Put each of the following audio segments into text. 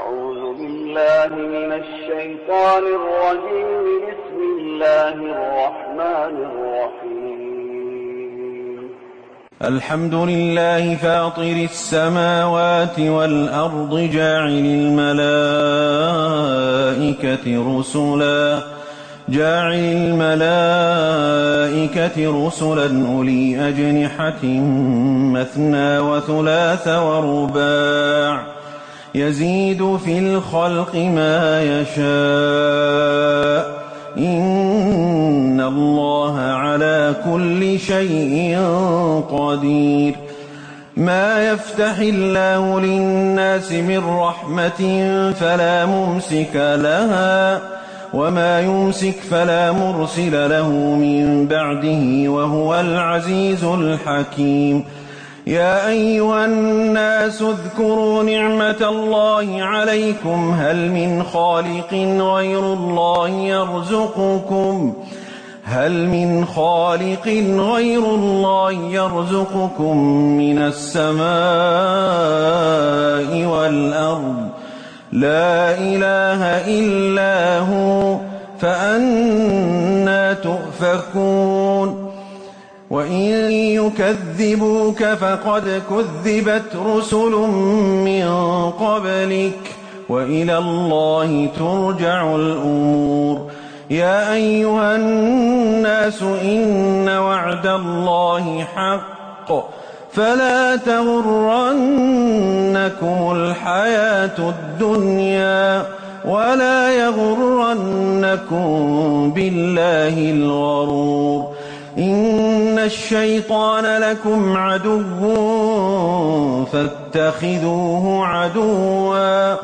أعوذ بالله من الشيطان الرجيم. بسم الله الرحمن الرحيم. الحمد لله فاطر السماوات والأرض جاعل الملائكة رسلا أولي أجنحة مثنى وثلاث ورباع يزيد في الخلق ما يشاء إن الله على كل شيء قدير. ما يفتح الله للناس من رحمة فلا ممسك لها وما يمسك فلا مرسل له من بعده وهو العزيز الحكيم. يا أيها الناس اذكروا نعمة الله عليكم هل من خالق غير الله يرزقكم من السماء والأرض لا إله إلا هو فأنى تؤفكون. وإن يكذبوك فقد كذبت رسل من قبلك وإلى الله ترجع الأمور. يا أيها الناس إن وعد الله حق فلا تغرنكم الحياة الدنيا ولا يغرنكم بالله الغرور. إن الشيطان لكم عدو فاتخذوه عدوا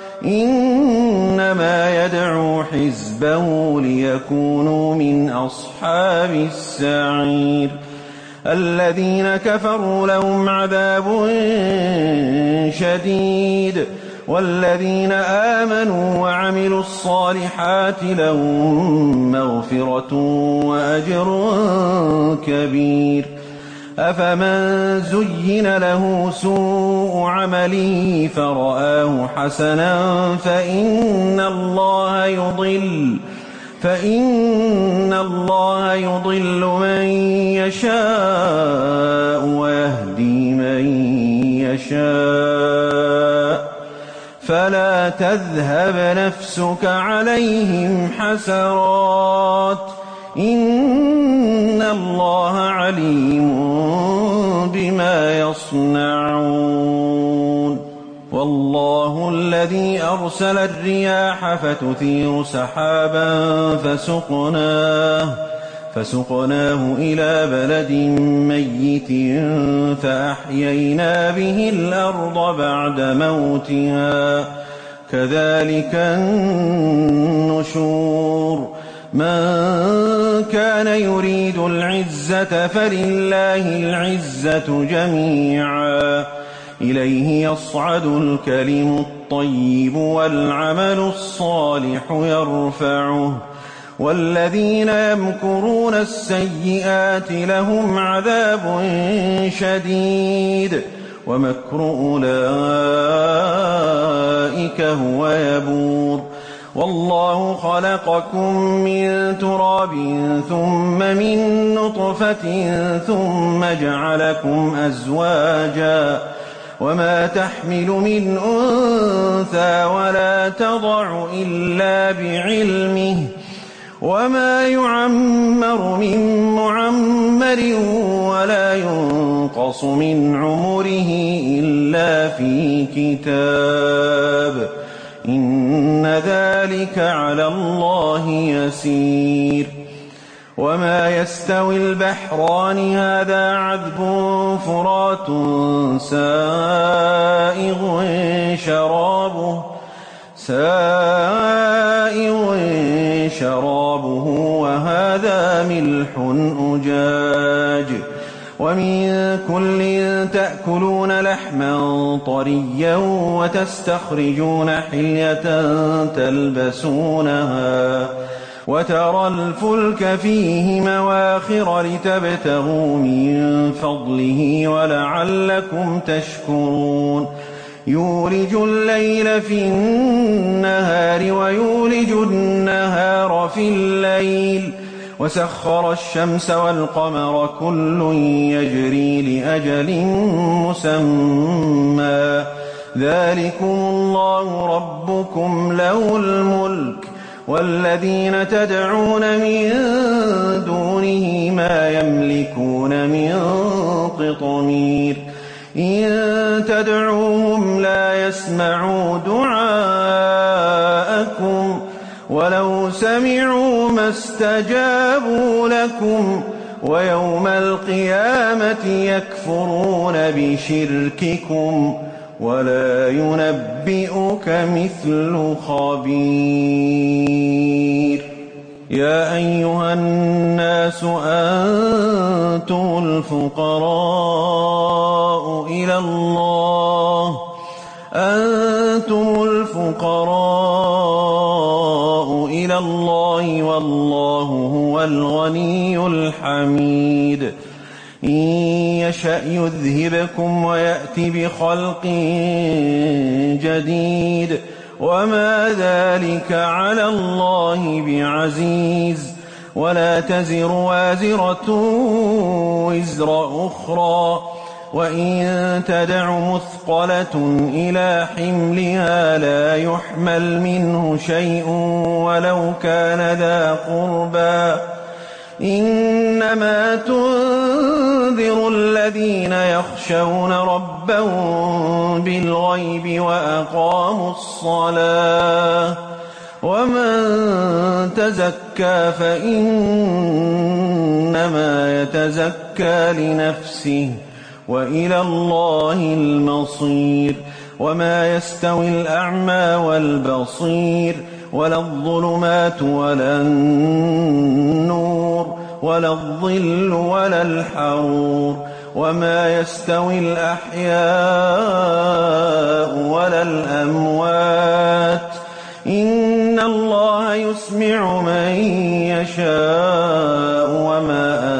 إنما يدعو حزبه ليكونوا من أصحاب السعير. الذين كفروا لهم عذاب شديد والذين آمنوا وعملوا الصالحات لهم مغفرة وأجر كبير. أفمن زين له سوء عمله فرآه حسنا فإن الله يضل من يشاء ويهدي من يشاء فلا تذهب نفسك عليهم حسرات إن الله عليم بما يصنعون. والله الذي أرسل الرياح فتثير سحابا فسقناه إلى بلد ميت فأحيينا به الأرض بعد موتها كذلك النشور. من كان يريد العزة فلله العزة جميعا إليه يصعد الكلم الطيب والعمل الصالح يرفعه والذين يمكرون السيئات لهم عذاب شديد ومكر أولئك هو يبور. والله خلقكم من تراب ثم من نطفة ثم جعلكم أزواجا وما تحمل من أنثى ولا تضع إلا بعلمه وما يعمر من معمر ولا ينقص من عمره إلا في كتاب إن ذلك على الله يسير. وما يستوي البحران هذا عذب فرات سائغ شرابه وهذا ملح أجاج ومن كل تأكلون لحما طريا وتستخرجون حلية تلبسونها وترى الفلك فيه مواخر لتبتغوا من فضله ولعلكم تشكرون. يولج الليل في النهار ويولج النهار في الليل وسخر الشمس والقمر كل يجري لأجل مسمى ذلكم الله ربكم له الملك والذين تدعون من دونه ما يملكون من قطمير إن تدعوهم لا يسمعوا دعاءكم ولو سمعوا ما استجابوا لكم ويوم القيامة يكفرون بشرككم ولا ينبئك مثل خبير يا أيها الناس أنتم الفقراء إلى الله والله هو الغني الحميد إن يشأ يذهبكم ويأت بخلق جديد وما ذلك على الله بعزيز ولا تزر وازرة وزر أخرى وإن تدع مثقلة إلى حملها لا يحمل منه شيء ولو كان ذا قربى إنما تنذر الذين يخشون ربهم بالغيب وأقاموا الصلاة ومن تزكى فإنما يتزكى لنفسه وإلى الله المصير وما يستوي الأعمى والبصير ولا الظلمات ولا النور ولا الظل ولا الحرور وما يستوي الأحياء ولا الأموات إن الله يسمع من يشاء وما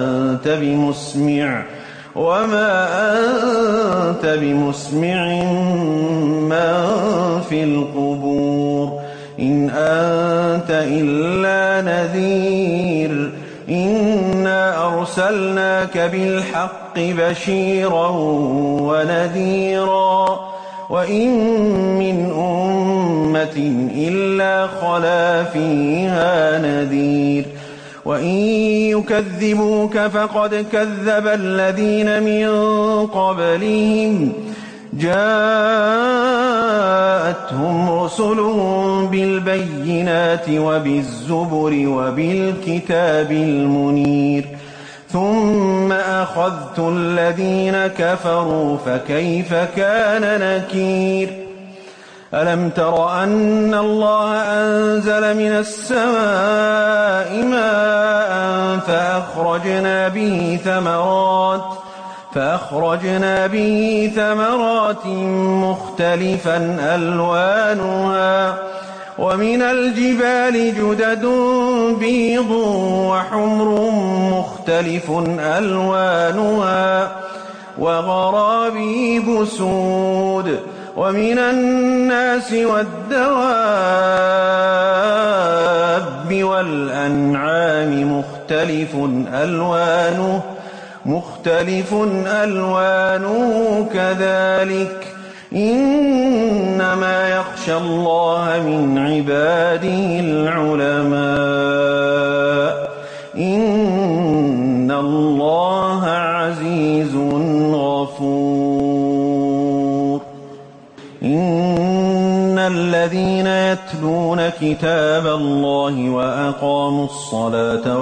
أنت بمسمع من في القبور إن أنت إلا نذير إنا أرسلناك بالحق بشيرا ونذيرا وإن من أمة إلا خلا فيها نذير وإن يكذبوك فقد كذب الذين من قبلهم جاءتهم رسلهم بالبينات وبالزبر وبالكتاب المنير ثم أخذت الذين كفروا فكيف كان نكير ألم تر أن الله أنزل من السماء ماء فأخرجنا به ثمرات مختلفا ألوانها ومن الجبال جدد بيض وحمر مختلف ألوانها وغرابيب سود ومن الناس والدواب والأنعام مختلف ألوانه كذلك إنما يخشى الله من عباده العلماء إن الله عزيز غفور إن الذين يتلون كتاب الله وأقاموا الصلاة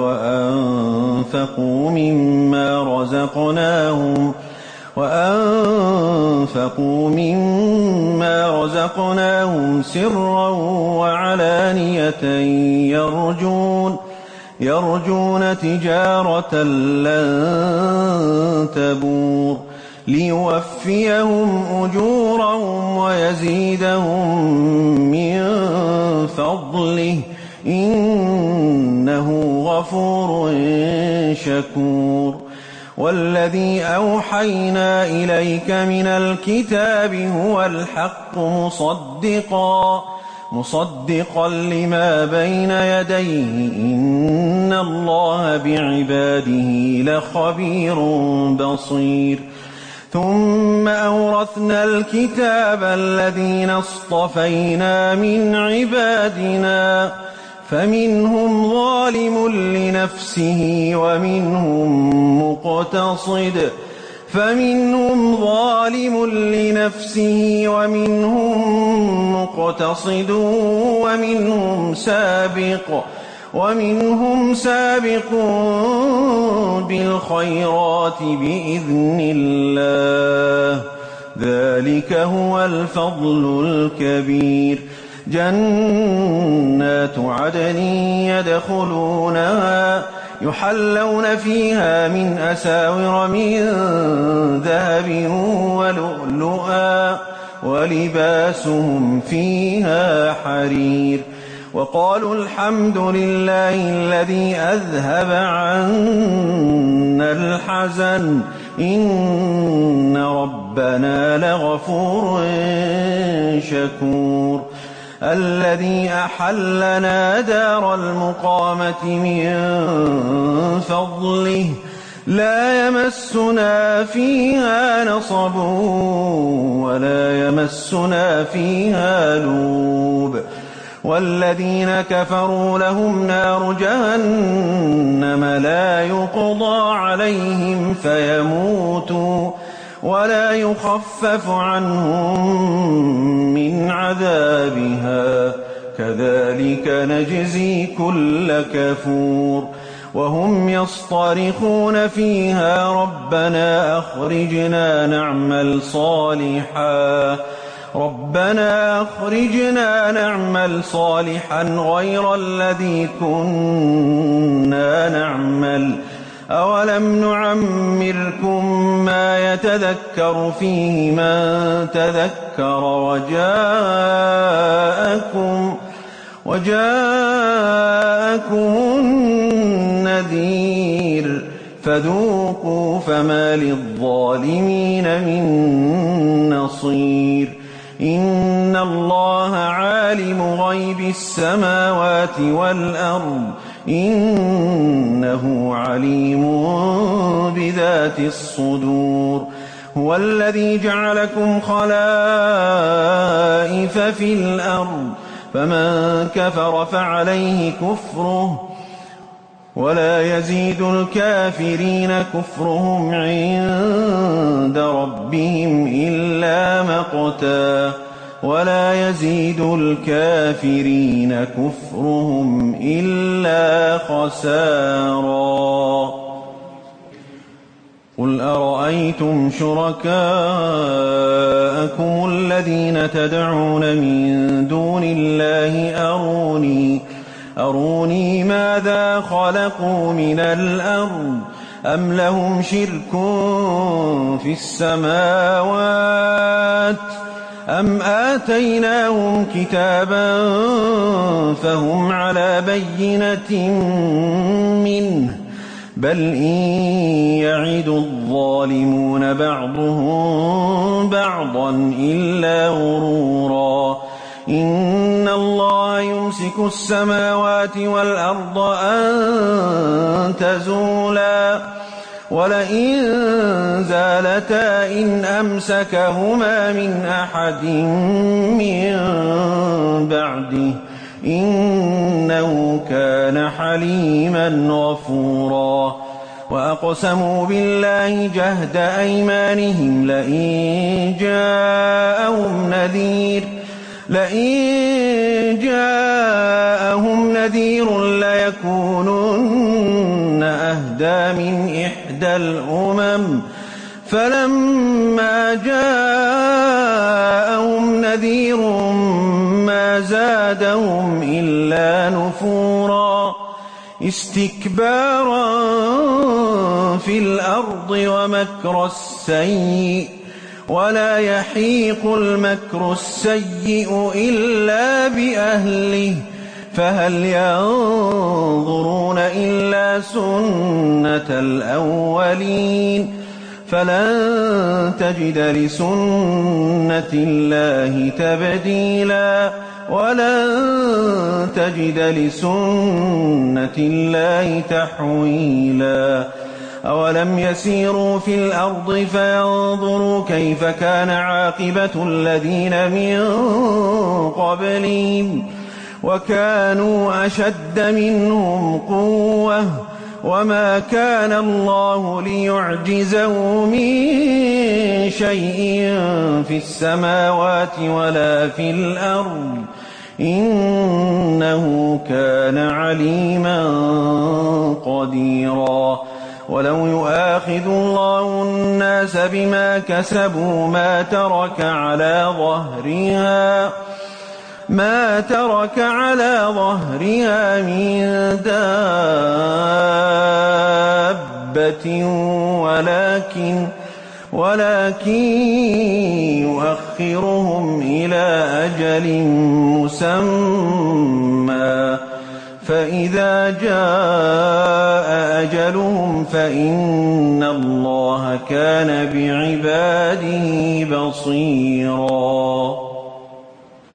وأنفقوا مما رزقناهم سرا وعلانية يرجون تجارة لن تبور ليوفيهم أجورهم ويزيدهم من فضله إنه غفور شكور والذي أوحينا إليك من الكتاب هو الحق مصدقا لما بين يديه إن الله بعباده لخبير بصير ثم أورثنا الكتاب الذين اصطفينا من عبادنا فمنهم ظالم لنفسه ومنهم مقتصد ومنهم سابق بالخيرات بإذن الله ذلك هو الفضل الكبير جنات عدن يدخلونها يحلون فيها من أساور من ذهب ولؤلؤا ولباسهم فيها حرير وقالوا الحمد لله الذي أذهب عنا الحزن إن ربنا لغفور شكور الذي أحلنا دار المقامة من فضله لا يمسنا فيها نصب ولا يمسنا فيها لوب والذين كفروا لهم نار جهنم لا يقضى عليهم فيموتوا ولا يخفف عنهم من عذابها كذلك نجزي كل كفور وهم يصطرخون فيها ربنا أخرجنا نعمل صالحا غير الذي كنا نعمل أولم نعمركم ما يتذكر فيه من تذكر وجاءكم النذير فذوقوا فما للظالمين من نصير إن الله عالم غيب السماوات والأرض إنه عليم بذات الصدور هو الذي جعلكم خلائف في الأرض فمن كفر فعليه كفره ولا يزيد الكافرين كفرهم عند ربهم إلا مقتا ولا يزيد الكافرين كفرهم إلا خسارا قل أرأيتم شركاءكم الذين تدعون من دون الله أروني ماذا خلقوا من الأرض أم لهم شرك في السماوات أم آتيناهم كتابا فهم على بينة منه بل إن يعد الظالمون بعضهم بعضا إلا غرورا إن الله يمسك السماوات والأرض أن تزولا ولئن زالتا إن أمسكهما من أحد من بعده إنه كان حليما غفورا وأقسموا بالله جهد أيمانهم لئن جاءهم نذير ليكونن أهدى من إحدى الأمم فلما جاءهم نذير ما زادهم إلا نفورا استكبارا في الأرض ومكر السيء ولا يحيق المكر السيء إلا بأهله فهل ينظرون إلا سنة الأولين فلن تجد لسنة الله تبديلا ولن تجد لسنة الله تحويلا أولم يسيروا في الأرض فينظروا كيف كان عاقبة الذين من قبلهم وكانوا أشد منهم قوة وما كان الله ليعجزه من شيء في السماوات ولا في الأرض إنه كان عليما قديرا ولو يؤاخذ الله الناس بما كسبوا ما ترك على ظهرها من دابة ولكن يؤخرهم إلى أجل مسمى فإذا جاء أجلهم فإن الله كان بعباده بصيرا